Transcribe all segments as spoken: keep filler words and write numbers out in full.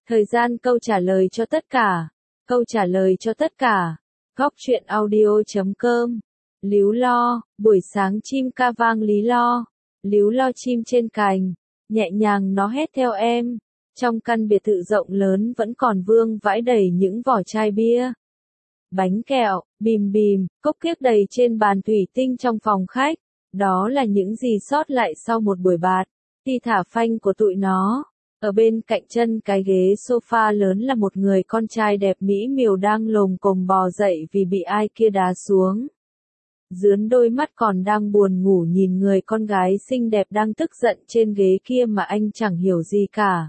Thời gian câu trả lời cho tất cả. Câu trả lời cho tất cả. Góc truyện audio chấm com. Líu lo, buổi sáng chim ca vang lý lo. Líu lo chim trên cành, nhẹ nhàng nó hét theo em. Trong căn biệt thự rộng lớn vẫn còn vương vãi đầy những vỏ chai bia. Bánh kẹo, bìm bìm, cốc kiếc đầy trên bàn thủy tinh trong phòng khách. Đó là những gì sót lại sau một buổi bạt, thi thả phanh của tụi nó. Ở bên cạnh chân cái ghế sofa lớn là một người con trai đẹp mỹ miều đang lồm cồm bò dậy vì bị ai kia đá xuống. Dướn đôi mắt còn đang buồn ngủ nhìn người con gái xinh đẹp đang tức giận trên ghế kia mà anh chẳng hiểu gì cả.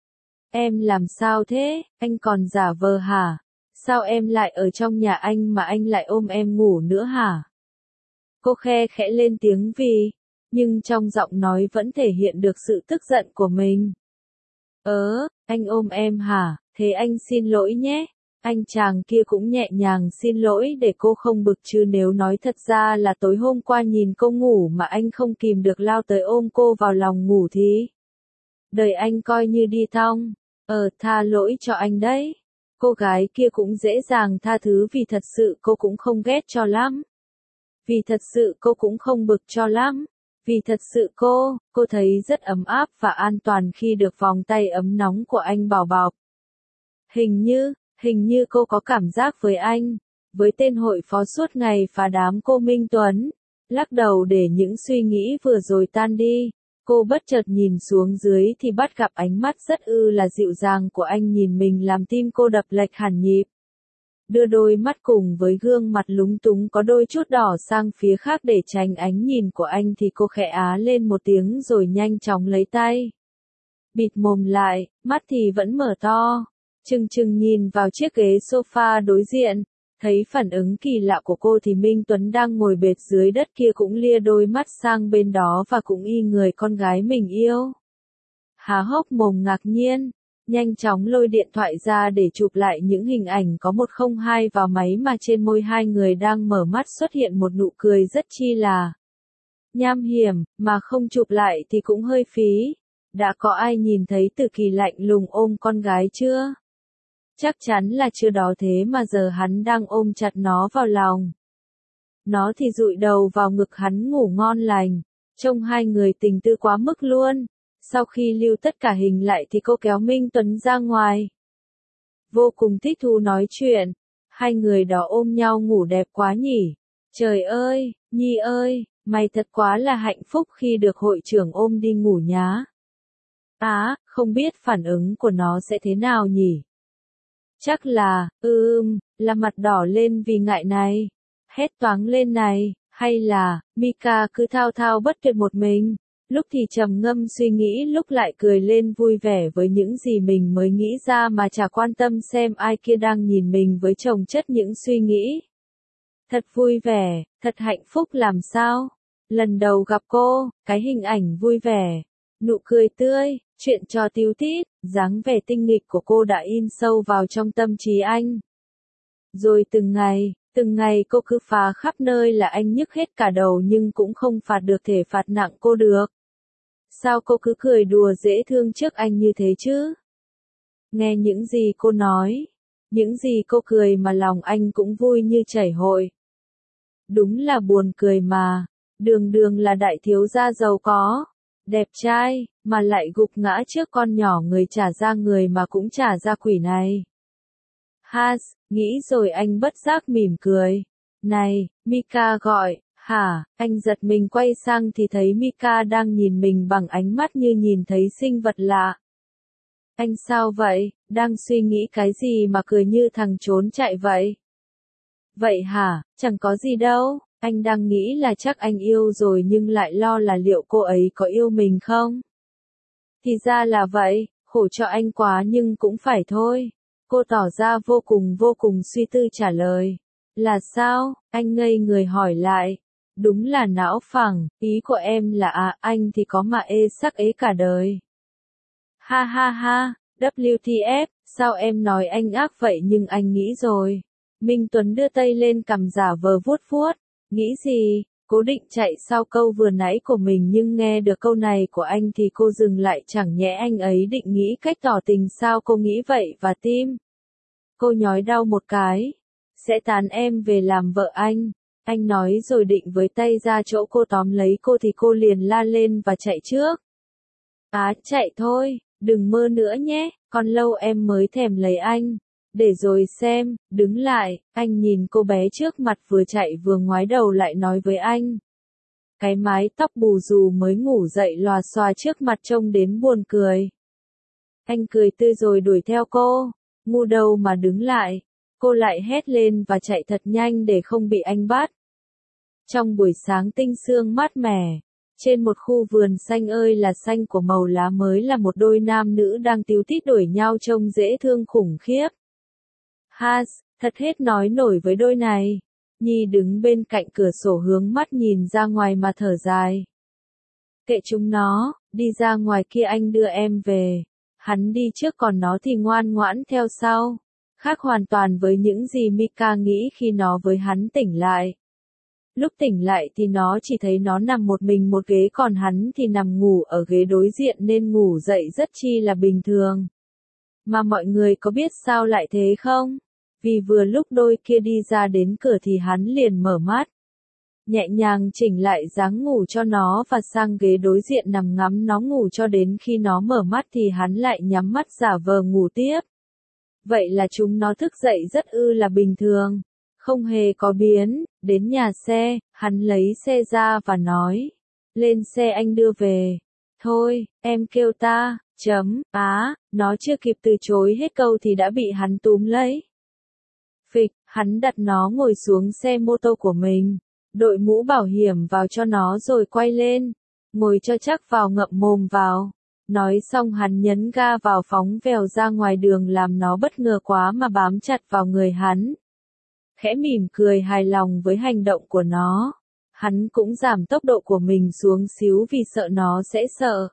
Em làm sao thế, anh còn giả vờ hả? Sao em lại ở trong nhà anh mà anh lại ôm em ngủ nữa hả? Cô khe khẽ lên tiếng vì, nhưng trong giọng nói vẫn thể hiện được sự tức giận của mình. Ớ, anh ôm em hả, thế anh xin lỗi nhé. Anh chàng kia cũng nhẹ nhàng xin lỗi để cô không bực chứ nếu nói thật ra là tối hôm qua nhìn cô ngủ mà anh không kìm được lao tới ôm cô vào lòng ngủ thì đời anh coi như đi thong. Ờ, tha lỗi cho anh đấy. Cô gái kia cũng dễ dàng tha thứ vì thật sự cô cũng không ghét cho lắm. Vì thật sự cô cũng không bực cho lắm. Vì thật sự cô, cô thấy rất ấm áp và an toàn khi được vòng tay ấm nóng của anh bảo bọc. Hình như, hình như cô có cảm giác với anh, với tên hội phó suốt ngày phá đám cô Minh Tuấn. Lắc đầu để những suy nghĩ vừa rồi tan đi, cô bất chợt nhìn xuống dưới thì bắt gặp ánh mắt rất ư là dịu dàng của anh nhìn mình làm tim cô đập lệch hẳn nhịp. Đưa đôi mắt cùng với gương mặt lúng túng có đôi chút đỏ sang phía khác để tránh ánh nhìn của anh thì cô khẽ á lên một tiếng rồi nhanh chóng lấy tay. Bịt mồm lại, mắt thì vẫn mở to. Chừng chừng nhìn vào chiếc ghế sofa đối diện. Thấy phản ứng kỳ lạ của cô thì Minh Tuấn đang ngồi bệt dưới đất kia cũng lia đôi mắt sang bên đó và cũng y người con gái mình yêu. Há hốc mồm ngạc nhiên. Nhanh chóng lôi điện thoại ra để chụp lại những hình ảnh có một không hai vào máy mà trên môi hai người đang mở mắt xuất hiện một nụ cười rất chi là nham hiểm, mà không chụp lại thì cũng hơi phí. Đã có ai nhìn thấy Từ Kỳ lạnh lùng ôm con gái chưa? Chắc chắn là chưa đó thế mà giờ hắn đang ôm chặt nó vào lòng. Nó thì dụi đầu vào ngực hắn ngủ ngon lành. Trông hai người tình tư quá mức luôn. Sau khi lưu tất cả hình lại thì cô kéo Minh Tuấn ra ngoài. Vô cùng thích thú nói chuyện. Hai người đó ôm nhau ngủ đẹp quá nhỉ. Trời ơi, Nhi ơi, mày thật quá là hạnh phúc khi được hội trưởng ôm đi ngủ nhá. Á, không biết phản ứng của nó sẽ thế nào nhỉ? Chắc là, ưm, là mặt đỏ lên vì ngại này. Hét toáng lên này, hay là, Mika cứ thao thao bất tuyệt một mình. Lúc thì trầm ngâm suy nghĩ lúc lại cười lên vui vẻ với những gì mình mới nghĩ ra mà chả quan tâm xem ai kia đang nhìn mình với chồng chất những suy nghĩ. Thật vui vẻ, thật hạnh phúc làm sao. Lần đầu gặp cô, cái hình ảnh vui vẻ, nụ cười tươi, chuyện trò tíu tít, dáng vẻ tinh nghịch của cô đã in sâu vào trong tâm trí anh. Rồi từng ngày, từng ngày cô cứ phá khắp nơi là anh nhức hết cả đầu nhưng cũng không phạt được thể phạt nặng cô được. Sao cô cứ cười đùa dễ thương trước anh như thế chứ? Nghe những gì cô nói, những gì cô cười mà lòng anh cũng vui như chảy hội. Đúng là buồn cười mà, đường đường là đại thiếu gia giàu có, đẹp trai, mà lại gục ngã trước con nhỏ người trả ra người mà cũng trả ra quỷ này. Has, nghĩ rồi anh bất giác mỉm cười. Này, Mika gọi. Hả, anh giật mình quay sang thì thấy Mika đang nhìn mình bằng ánh mắt như nhìn thấy sinh vật lạ. Anh sao vậy, đang suy nghĩ cái gì mà cười như thằng trốn chạy vậy? Vậy hả, chẳng có gì đâu, anh đang nghĩ là chắc anh yêu rồi nhưng lại lo là liệu cô ấy có yêu mình không? Thì ra là vậy, khổ cho anh quá nhưng cũng phải thôi. Cô tỏ ra vô cùng vô cùng suy tư trả lời. Là sao, anh ngây người hỏi lại. Đúng là não phẳng, ý của em là à, anh thì có mà ê sắc ế cả đời. Ha ha ha, W T F, sao em nói anh ác vậy nhưng anh nghĩ rồi. Minh Tuấn đưa tay lên cằm giả vờ vuốt vuốt. Nghĩ gì, Cố định chạy sau câu vừa nãy của mình nhưng nghe được câu này của anh thì cô dừng lại, chẳng nhẽ anh ấy định nghĩ cách tỏ tình sao? Cô nghĩ vậy và tim cô nhói đau một cái. Sẽ tán em về làm vợ anh. Anh nói rồi định với tay ra chỗ cô tóm lấy cô thì cô liền la lên và chạy trước. Á, chạy thôi, đừng mơ nữa nhé, còn lâu em mới thèm lấy anh. Để rồi xem, đứng lại, anh nhìn cô bé trước mặt vừa chạy vừa ngoái đầu lại nói với anh. Cái mái tóc bù xù mới ngủ dậy lòa xòa trước mặt trông đến buồn cười. Anh cười tươi rồi đuổi theo cô, ngu đâu mà đứng lại. Cô lại hét lên và chạy thật nhanh để không bị anh bắt. Trong buổi sáng tinh sương mát mẻ, trên một khu vườn xanh ơi là xanh của màu lá mới là một đôi nam nữ đang tíu tít đuổi nhau trông dễ thương khủng khiếp. Has, thật hết nói nổi với đôi này. Nhi đứng bên cạnh cửa sổ hướng mắt nhìn ra ngoài mà thở dài. Kệ chúng nó, đi ra ngoài kia anh đưa em về. Hắn đi trước còn nó thì ngoan ngoãn theo sau. Khác hoàn toàn với những gì Mika nghĩ khi nó với hắn tỉnh lại. Lúc tỉnh lại thì nó chỉ thấy nó nằm một mình một ghế còn hắn thì nằm ngủ ở ghế đối diện nên ngủ dậy rất chi là bình thường. Mà mọi người có biết sao lại thế không? Vì vừa lúc đôi kia đi ra đến cửa thì hắn liền mở mắt. Nhẹ nhàng chỉnh lại dáng ngủ cho nó và sang ghế đối diện nằm ngắm nó ngủ cho đến khi nó mở mắt thì hắn lại nhắm mắt giả vờ ngủ tiếp. Vậy là chúng nó thức dậy rất ư là bình thường. Không hề có biến, đến nhà xe, hắn lấy xe ra và nói. Lên xe anh đưa về. Thôi, em kêu ta, chấm, á, nó chưa kịp từ chối hết câu thì đã bị hắn túm lấy. Phịch, hắn đặt nó ngồi xuống xe mô tô của mình, đội mũ bảo hiểm vào cho nó rồi quay lên, ngồi cho chắc vào ngậm mồm vào. Nói xong hắn nhấn ga vào phóng vèo ra ngoài đường làm nó bất ngờ quá mà bám chặt vào người hắn. Khẽ mỉm cười hài lòng với hành động của nó. Hắn cũng giảm tốc độ của mình xuống xíu vì sợ nó sẽ sợ.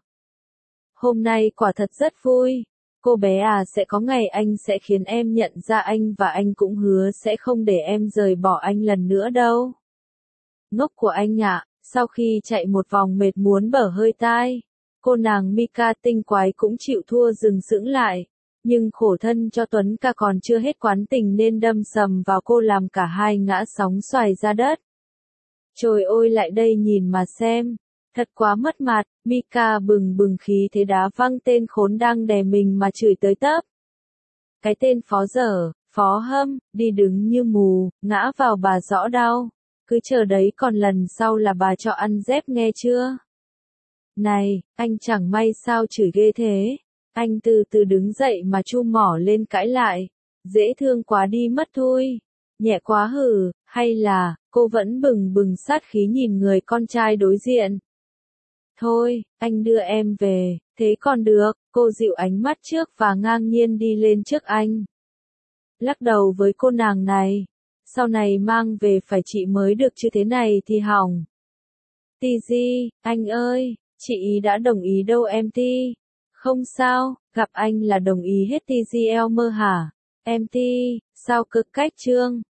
Hôm nay quả thật rất vui. Cô bé à, sẽ có ngày anh sẽ khiến em nhận ra anh và anh cũng hứa sẽ không để em rời bỏ anh lần nữa đâu. Ngốc của anh ạ, sau khi chạy một vòng mệt muốn bở hơi tai, cô nàng Mika tinh quái cũng chịu thua dừng sững lại. Nhưng khổ thân cho Tuấn ca còn chưa hết quán tình nên đâm sầm vào cô làm cả hai ngã sóng xoài ra đất. Trời ơi lại đây nhìn mà xem. Thật quá mất mặt, Mika bừng bừng khí thế đá văng tên khốn đang đè mình mà chửi tới tấp. Cái tên phó dở, phó hâm, đi đứng như mù, ngã vào bà rõ đau. Cứ chờ đấy còn lần sau là bà cho ăn dép nghe chưa? Này, anh chẳng may sao chửi ghê thế. Anh từ từ đứng dậy mà chu mỏ lên cãi lại. Dễ thương quá đi mất thôi. Nhẹ quá hử, hay là, cô vẫn bừng bừng sát khí nhìn người con trai đối diện. Thôi, anh đưa em về, thế còn được, cô dịu ánh mắt trước và ngang nhiên đi lên trước anh. Lắc đầu với cô nàng này. Sau này mang về phải chị mới được chứ thế này thì hỏng. Ti Di, anh ơi, chị ý đã đồng ý đâu em Ti. Không sao, gặp anh là đồng ý hết Ti Di Elmer hả? Em Ti, sao cực cách trương?